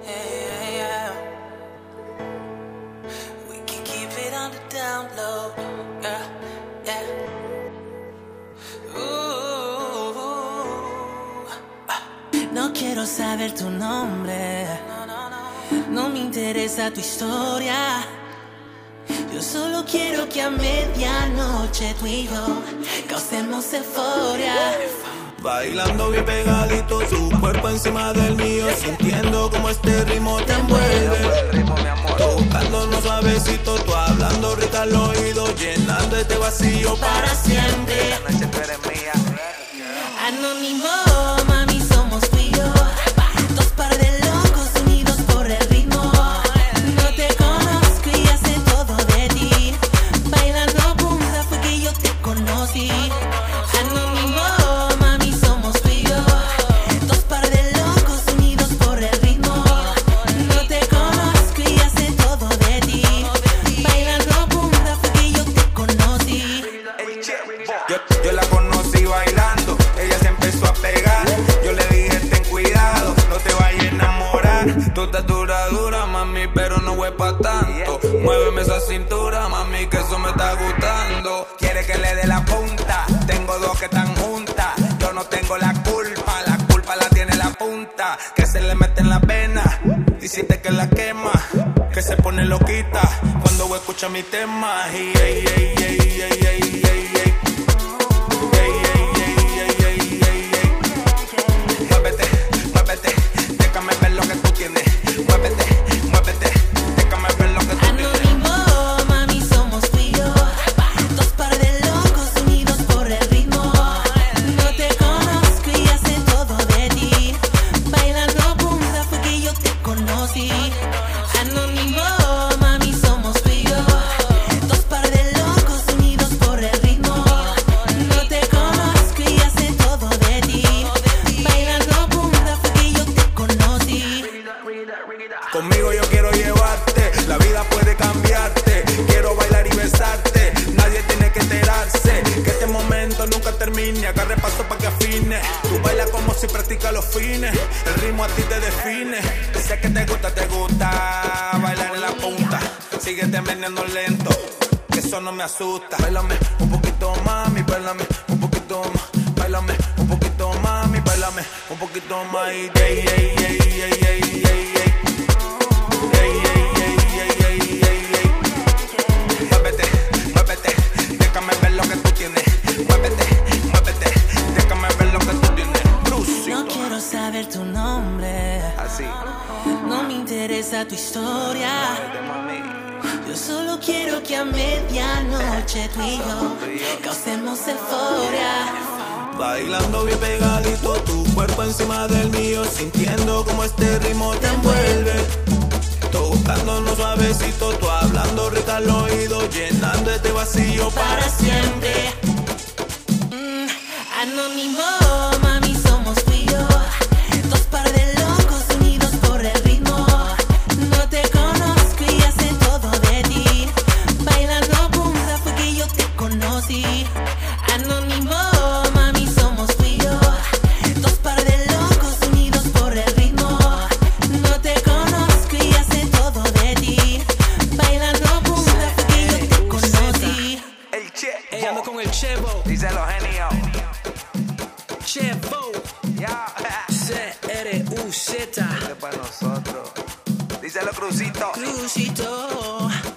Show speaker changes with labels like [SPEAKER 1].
[SPEAKER 1] Yeah, yeah. We can keep it on the down low. Yeah, yeah. No quiero saber tu nombre. No me interesa tu historia. Yo solo quiero que a medianoche tú y yo causemos euforia.
[SPEAKER 2] Bailando bien pegadito, su cuerpo encima del mío, sintiendo como este ritmo te envuelve. Tocándonos suavecito, tú hablando rica al oído, llenando este vacío para siempre.
[SPEAKER 1] Anónimo, mami, somos tú y yo, dos par de locos unidos por el ritmo. No te conozco y ya sé todo de ti. Bailando punta fue que yo te conocí. Anónimo, mami, somos tú y yo, dos par de locos unidos por el ritmo. No te conozco y ya sé todo de ti. Bailando punta fue que yo te conocí.
[SPEAKER 2] Yo la conocí bailando, ella se empezó a pegar. Yo le dije ten cuidado, no te vayas a enamorar. Tú estás dura, mami, pero no voy pa' tanto. Muéveme esa cintura, mami, que eso me está gustando. Quiere que le dé la punta, tengo dos que están juntas. Yo no tengo la culpa la tiene la punta. Que se le mete en la vena y siente que la quema. Que se pone loquita cuando escucha mi tema. Y, ey, ey, ey, ey, ey, ey, ey. Muévete, déjame ver lo que tú tienes. Muévete, déjame ver lo que tú tienes.
[SPEAKER 1] Anónimo, mami, somos tú y yo, dos par de locos unidos por el ritmo. No te conozco y ya sé todo de ti. Bailando punta fue que yo te conocí. Anónimo, mami, somos tú y yo, dos par de locos unidos por el ritmo. No te conozco y ya sé todo de ti. Bailando punta fue que yo te conocí.
[SPEAKER 2] Conmigo yo quiero llevarte, la vida puede cambiarte. Quiero bailar y besarte, nadie tiene que enterarse. Que este momento nunca termine, agarre paso pa' que afine. Tú bailas como si practicas los fines, el ritmo a ti te define. Sé que te gusta bailar en la punta. Síguete meneando lento, que eso no me asusta. Bailame un poquito, mami, bailame un poquito más. Bailame un poquito, mami, bailame un poquito más. Y ey, ey, ey, ey, ey, ey, ey. Muévete, déjame ver lo que tú tienes. Muévete, déjame ver lo que tú tienes.
[SPEAKER 1] No quiero saber tu nombre,
[SPEAKER 2] Así,
[SPEAKER 1] no me interesa tu historia. Yo solo quiero que a medianoche tú y yo causemos euforia.
[SPEAKER 2] bailando bien pegadito, tu cuerpo encima del mío, sintiendo como este ritmo te envuelve. Tocándonos suavecito, tú hablando rica al oído, llenando este vacío para siempre.
[SPEAKER 1] Anónimo, mami, somos tú y yo, dos par de locos unidos por el ritmo. No te conozco y ya sé todo de ti. Bailando punta fue que yo te conocí. Anónimo, mami, somos tú y yo, dos par de locos unidos por el ritmo. No te conozco y ya sé todo de ti. Bailando punta fue que yo te conocí.
[SPEAKER 3] El Che,
[SPEAKER 4] Ey, ando con el Chevo,
[SPEAKER 3] díselo genio.
[SPEAKER 4] Chevo,
[SPEAKER 3] Ya,
[SPEAKER 4] C-R-U-Z,
[SPEAKER 3] este para nosotros. Díselo Crucito.
[SPEAKER 1] Crucito.